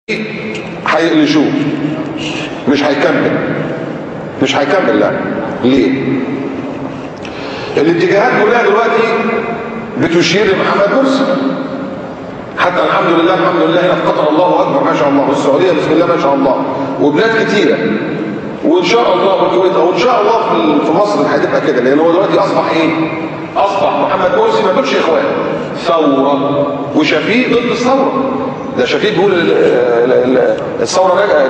هيقلشوه، مش هيكمل. لا، ليه؟ الاتجاهات كلها دلوقتي بتشير لمحمد مرسي. حتى الحمد لله هنا في قطر الله اكبر ما شاء الله، والسعوديه بسم الله ما شاء الله، وبلاد كتيره، وان شاء الله بالكويت، وان شاء الله في مصر هتبقى كده، لان هو دلوقتي اصبح ايه؟ اصبح محمد مرسي ما بيقولش اخوان، ثوره، وشفيق ضد الثوره. ده شفيق بيقول الثوره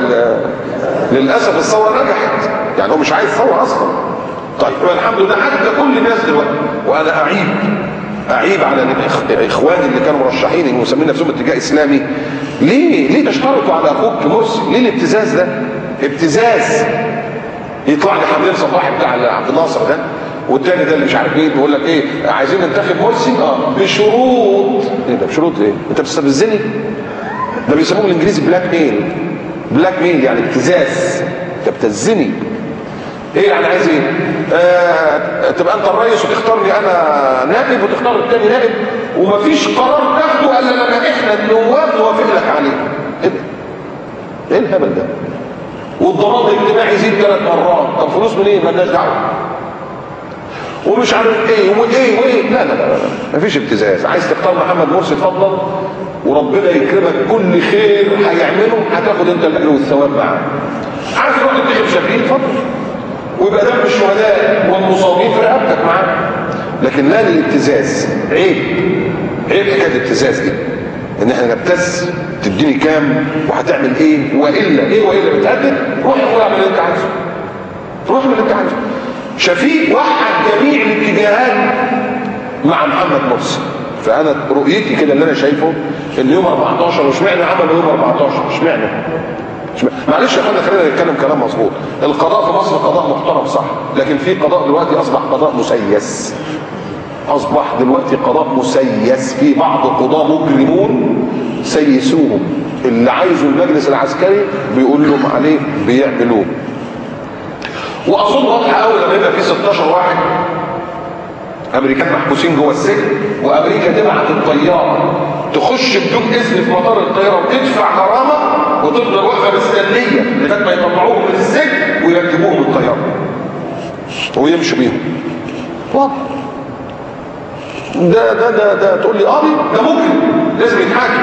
للاسف الثوره نجحت، يعني هو مش عايز ثوره اصلا. طيب الحمد لله حتى كل الناس دلوقتي، وانا اعيب على الاخوان اللي كانوا مرشحين اللي مسمين نفسهم اتجاه اسلامي، ليه تشترطوا على اخوك مرسي؟ ليه الابتزاز ده؟ ابتزاز. يطلع لي حمدين صباحي بتاع عبد الناصر ده، والتاني ده اللي مش عارف ايه، بيقول لك ايه، عايزين ننتخب مرسي بشروط. ايه ده بشروط ايه؟ انت بتستفزني؟ ده بيسموه بالانجليزي بلاك ميل، يعني ابتزاز، تبتزني. ايه يعني عايز ايه؟ تبقى انت الرئيس وتختارني انا نائب وتختار الثاني نائب، ومفيش قرار تاخده الا لما احنا النواب نوافق لك عليه. ايه ده؟ ايه الهبل ده؟ والضمان الاجتماعي يزيد 3 مرات، طب فلوس منين؟ مالناش دعوه. ومش عارف ايه وايه. لا مفيش ابتزاز. عايز تختار محمد مرسي اتفضل، وربنا يكرمك، كل خير هيعمله هتاخد انت الاجر والثواب معاه. عايز تروح تنتخب شفيق اتفضل، ويبقى دم الشهداء والمصابين في رقبتك معاه. لكن لا للابتزاز. عيب حكايه الابتزاز دي، ان احنا نبتز، تديني كام وهتعمل ايه، والا بتهدد، روح اعمل اللي انت عايزه. شفيق وحد جميع الاتجاهات مع محمد مرسي. فانا رؤيتي كده اللي انا شايفه ان يوم 14، واشمعنى عملوا يوم 14؟ اشمعنى؟ معلش يا اخوانا، خلينا نتكلم كلام مظبوط. القضاء في مصر قضاء محترم صح، لكن في قضاء دلوقتي اصبح قضاء مسيس. في بعض قضاة مجرمون سيسوهم، اللي عايزه المجلس العسكري بيقول لهم عليه بيعملوه. واظن واضحه قوي لما يبقى في 16 واحد امريكان محبوسين جوه السجن، وامريكا تبعت الطياره تخش بدون اذن في مطار الطياره وتدفع غرامه، وتفضل واقفه مستنيه لغايه ما يطلعوهم من السجن ويركبوهم الطياره ويمشوا بيهم. واضح. ده تقول لي قاضي؟ ده ممكن لازم يتحاكم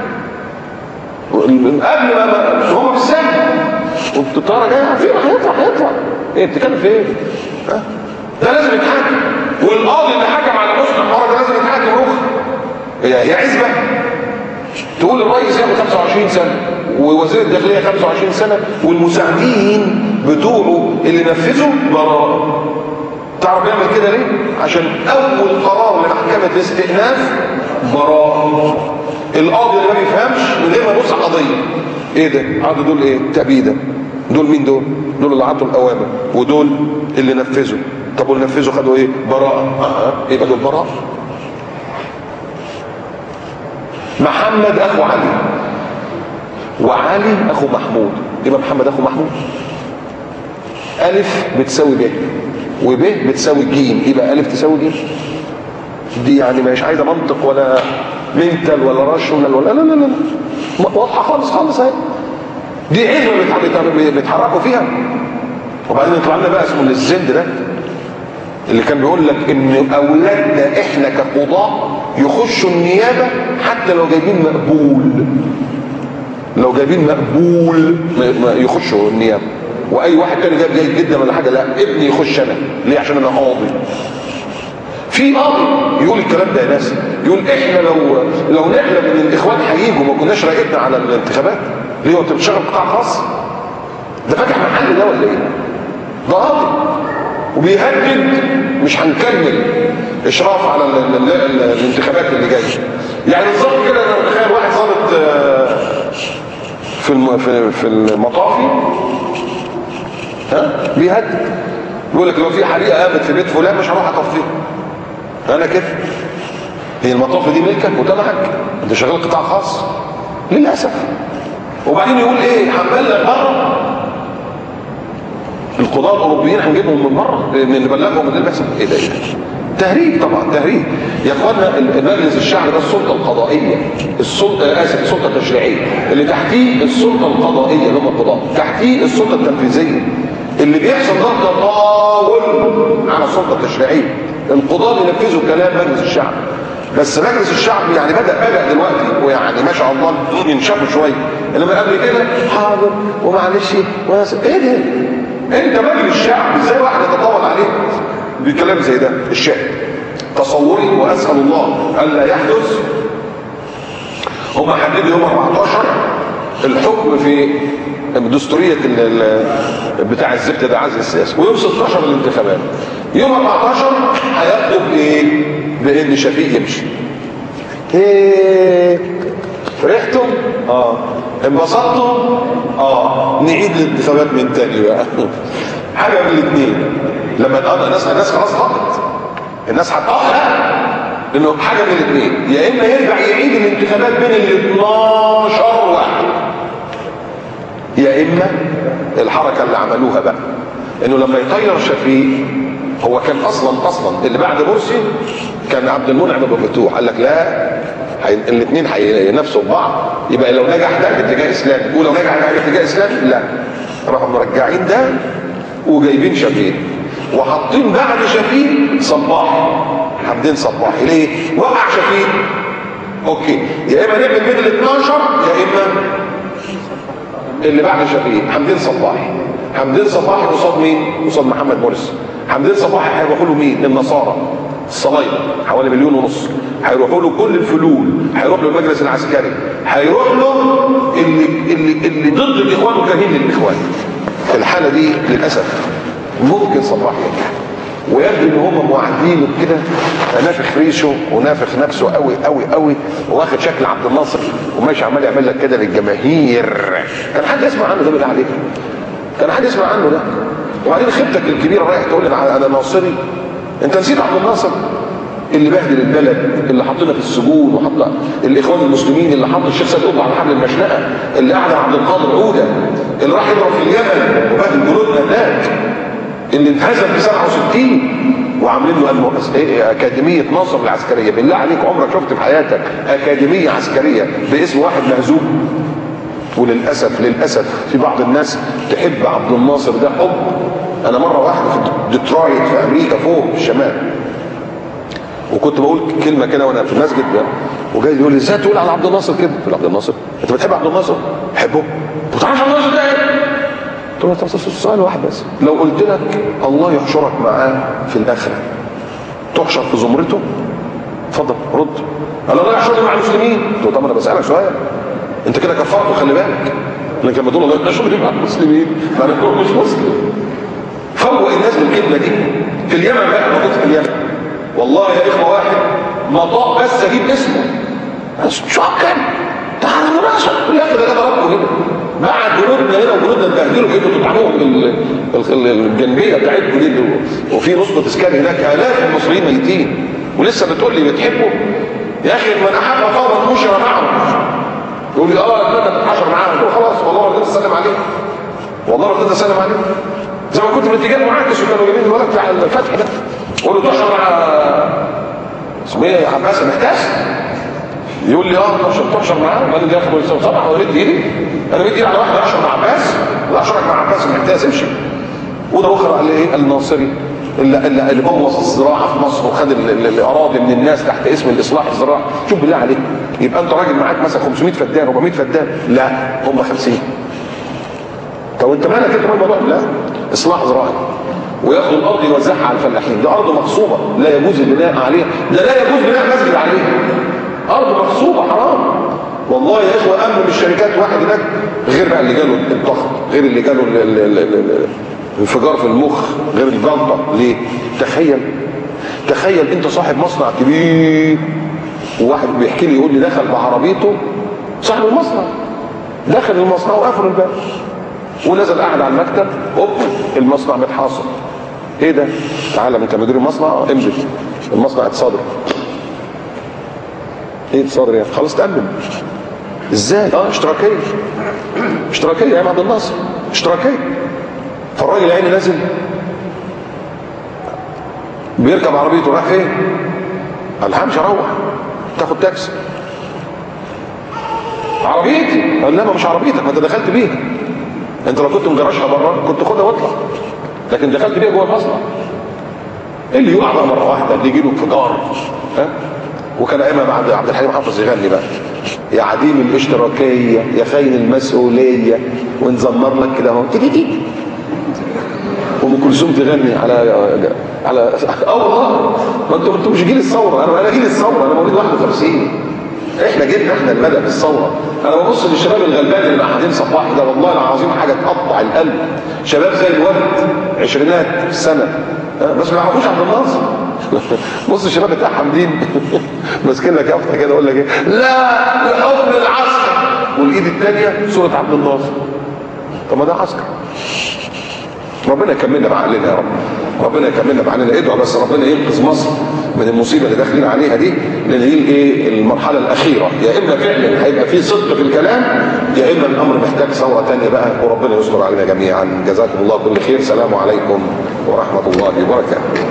قبل ما هو في السجن، والطياره جايه فين؟ هيطلع. ايه بتتكلم في ايه؟ ده لازم يتحاكم، والقاضي اللي حكم على مسلم المره ده لازم يتحاكم رخ. هي عزبه تقول الرئيس ياخد 25 سنه، ووزير الداخليه 25 سنه، والمساعدين بتوعه اللي نفذوا براءه. تعرف يعمل كده ليه؟ عشان اول قرار لمحكمه الاستئناف براءه. القاضي اللي ما بيفهمش من غير ما يبص على القضيه، ايه ده؟ عادوا دول ايه؟ تأبيده. دول مين دول؟ دول اللي عطوا الاوامر، ودول اللي نفذوا. طب واللي نفذوا خدوا ايه؟ براءه. يبقى دول براءه. محمد اخو علي، وعلي اخو محمود، يبقى محمد اخو محمود. الف بتساوي ب، وب بتساوي ج، يبقى الف تساوي ج. دي يعني مش عايزه منطق ولا منتل ولا راشونال ولا لا واضحه خالص اهي. دي عزوه بيتحركوا فيها. وبعدين يطلع لنا بقى اسمه الزند ده، اللي كان بيقول لك ان اولادنا احنا كقضاة يخشوا النيابه حتى لو جايبين مقبول، ما يخشوا النيابه. واي واحد تاني جايب جيد جدا ولا حاجه، لا ابني يخش انا. ليه؟ عشان انا قاضي. في قاضي يقول الكلام ده يا ناس، يقول احنا لو نحلم ان الاخوان هيجوا ما كناش راقبنا على الانتخابات. ليه؟ هو انت بتشتغل قطاع خاص؟ ده فاتح محل ده ولا ايه؟ ده قاضي وبيهدد مش هنكمل اشراف على الانتخابات اللي جايه. يعني بالظبط كده انا متخيل واحد ضابط في المطافي بيهدد، بيقول لك لو في حريقه قامت في بيت فلان مش هروح اطفيها. انا كده، هي المطافي دي ملكك وتبعك؟ انت شغال قطاع خاص للاسف. وبعدين يقول ايه؟ هنبلغ بره القضاة الاوروبيين، هنجيبهم من بره نبلغهم من اللي بيحصل. ايه ده؟ تهريج طبعا، تهريج يا اخوانا. المجلس الشعبي ده السلطه القضائيه، السلطه التشريعيه، اللي تحتيه السلطه القضائيه اللي هم القضاء، تحتيه السلطه التنفيذيه. اللي بيحصل ده تطاول على السلطه التشريعيه. القضاة بينفذوا كلام مجلس الشعب، بس مجلس الشعب يعني بدأ دلوقتي، ويعني ما شاء الله ينشفوا شويه، انما قبل كده حاضر ومعلش ايه ده؟ انت مجلس الشعب ازاي واحد يتطاول عليك بكلام زي ده؟ الشاهد تصوري، واسال الله الا يحدث. هم حددوا يوم 14 الحكم في دستوريه بتاع الزبده ده عزل السياسي، ويوم 16 الانتخابات. يوم 14 هيطلب ايه؟ بان شفيق يمشي. ايه فرحتم؟ انبسطتم؟ نعيد الانتخابات من تاني بقى. حاجه من الاثنين. لما الناس خلاص طاقت، الناس هتطاق، لانه حاجه من الاثنين، يا اما يرجع يعيد الانتخابات بين ال 12 واحد، يا اما الحركه اللي عملوها بقى انه لما يطير شفيق. هو كان اصلا اللي بعد مرسي كان عبد المنعم ابو فتوح، قال لك لا، الاثنين هينافسوا بعض، يبقى لو نجح ده اتجاه اسلامي ولو نجح ده اتجاه اسلامي، لا، راحوا مرجعين ده وجايبين شفيق وحاطين بعد شفيق صباحي، حمدين صباحي. ليه؟ وقع شفيق، اوكي، يا اما نعمل بين ال 12 يا اما اللي بعد شفيق حمدين صباحي قصاد مين؟ قصاد محمد مرسي. حمدين صباحي هيروحوا له مين؟ النصارى الصلايبه حوالي 1.5 مليون، هيروحوا له كل الفلول، هيروح له المجلس العسكري، هيروح له اللي ضد الاخوان وكارهين للاخوان. في الحاله دي للاسف ممكن صباحي ينجح، ويبدو ان هم موعدينه كده، نافخ ريشه ونافخ نفسه قوي قوي قوي، واخد شكل عبد الناصر وماشي عمال يعمل لك كده للجماهير. كان حد يسمع عنه ده بالله عليك؟ كان حد يسمع عنه ده؟ وبعدين خيبتك الكبيره رايح تقول لي انا ناصري؟ انت نسيت عبد الناصر اللي بهدل البلد، اللي حطنا في السجون، وحط الاخوان المسلمين، اللي حط الشيخ سيد قطب على حبل المشنقه، اللي قعد عبد القادر عوده، اللي راح يضرب في اليمن وبهدل جنودنا هناك، اللي انهزم في 67 وعاملين له اكاديميه ناصر العسكريه. بالله عليك عمرك شفت في حياتك اكاديميه عسكريه باسم واحد مهزوم؟ وللاسف في بعض الناس تحب عبد الناصر ده حب. انا مره واحده في ديترويت في امريكا فوق في الشمال، وكنت بقول كلمه كده وانا في المسجد ده، وجاي يقول لي ازاي تقول على عبد الناصر كده؟ قلت له عبد الناصر انت بتحب عبد الناصر؟ بحبه. ما تعرفش عبد الناصر ده ايه؟ قلت له طب سؤال واحد بس، لو قلت لك الله يحشرك معاه في الاخره تحشر في زمرته؟ اتفضل رد. قال الله يحشرني مع المسلمين. قلت له طب انا بسالك سؤال، انت كده كفرته، خلي بالك، لانك لما تقول الله يحشرني مع المسلمين معنى انك مش مسلم. فوق الناس بالكلمه دي. في اليمن بقى، ما كنت في اليمن والله يا اخوه، واحد مطاق بس اجيب اسمه شكرا تعالى راسه لا ده ضربكم هنا، بعد جنودنا هنا وجنودنا اتبهدلوا، انتوا تطعنوهم الجنبيه بتاعتكم دي، وفي نصب تذكاري هناك الاف المصريين ميتين، ولسه بتقول لي بتحبه؟ يا اخي من احب قوما حشر معهم. يقول لي اتمنى تتحشر معاهم. قلت له خلاص والله رضيت اسلم عليه، والله رضيت اسلم عليه، زي ما كنت بالاتجاه معاكس وكانوا جايبين الولد بتاع الفتح ده، قول له تحشر مع اسمه ايه يا عباس محتاس، يقول لي تحشر معاه. قال لي يا اخي طبعا هو مد ايدي، انا مد ايدي على واحد احشر مع عباس؟ لا اشرك مع عباس محتاس امشي. وده اخر قال لي ايه؟ الناصري اللي بوظ الزراعه في مصر وخد الاراضي من الناس تحت اسم الاصلاح الزراعي. شوف بالله عليك، يبقى انت راجل معاك مثلا 500 فدان 400 فدان، لا هم 50. طب انت مالك انت الموضوع؟ لا اصلاح زراعي، وياخدوا الارض يوزعها على الفلاحين. ده ارض مغصوبه لا يجوز البناء عليها، ده لا يجوز بناء مسجد عليها، ارض مغصوبه حرام. والله يا اخوه امن من الشركات واحد هناك، غير بقى اللي جاله الضغط، غير اللي جاله انفجار في المخ، غير الجلطه. ليه؟ تخيل انت صاحب مصنع كبير، وواحد بيحكي لي يقول لي دخل بعربيته صاحب المصنع، دخل المصنع وقفل الباب ونزل قاعد على المكتب، اوب المصنع متحاصر. ايه ده؟ تعالى انت مدير المصنع، امضي المصنع اتصادر. ايه اتصادر يعني؟ خلاص تأمن. ازاي؟ اشتراكيه يا عبد الناصر، اشتراكيه. فالراجل عيني نازل بيركب عربيته رايح فين؟ قال همشي اروح. تاخد تاكسي. عربيتي. قال لا ما مش عربيتك، ما انت دخلت بيها. انت لو كنت مجرشها بره كنت خدها واطلع، لكن دخلت بيها جوه المصنع. اللي يقع بقى مره واحده، اللي يجي له انفجار. وكان ايما بعد عبد الحليم حافظ يغني بقى: يا عديم الاشتراكيه يا خاين المسؤوليه، ونزمر لك كده اهو تيتي. ام كلثوم تغني على والله. ما انتوا مش جيل الثوره، انا جيل الثوره، انا مواليد 51. احنا جبنا احنا المدى بالثوره. انا ببص للشباب الغلبان اللي قاعدين صباحي ده، والله العظيم حاجه تقطع القلب. شباب زي الورد، عشرينات السنه، بس ما يعرفوش عبد الناصر. بص الشباب بتاع حمدين ماسكين لك يافطه كده يقول لك ايه؟ لا لحكم العسكر، والايد الثانيه صوره عبد الناصر. طب ما ده عسكر. ربنا يكملنا بعقلنا يا رب، ربنا يكملنا بعقلنا. ادعوا بس ربنا ينقذ مصر من المصيبه اللي داخلين عليها دي، لان دي ايه؟ المرحله الاخيره. يا اما فعلا هيبقى في صدق في الكلام، يا اما الامر محتاج ثوره ثانيه بقى، وربنا يستر علينا جميعا. جزاكم الله كل خير. سلام عليكم ورحمه الله وبركاته.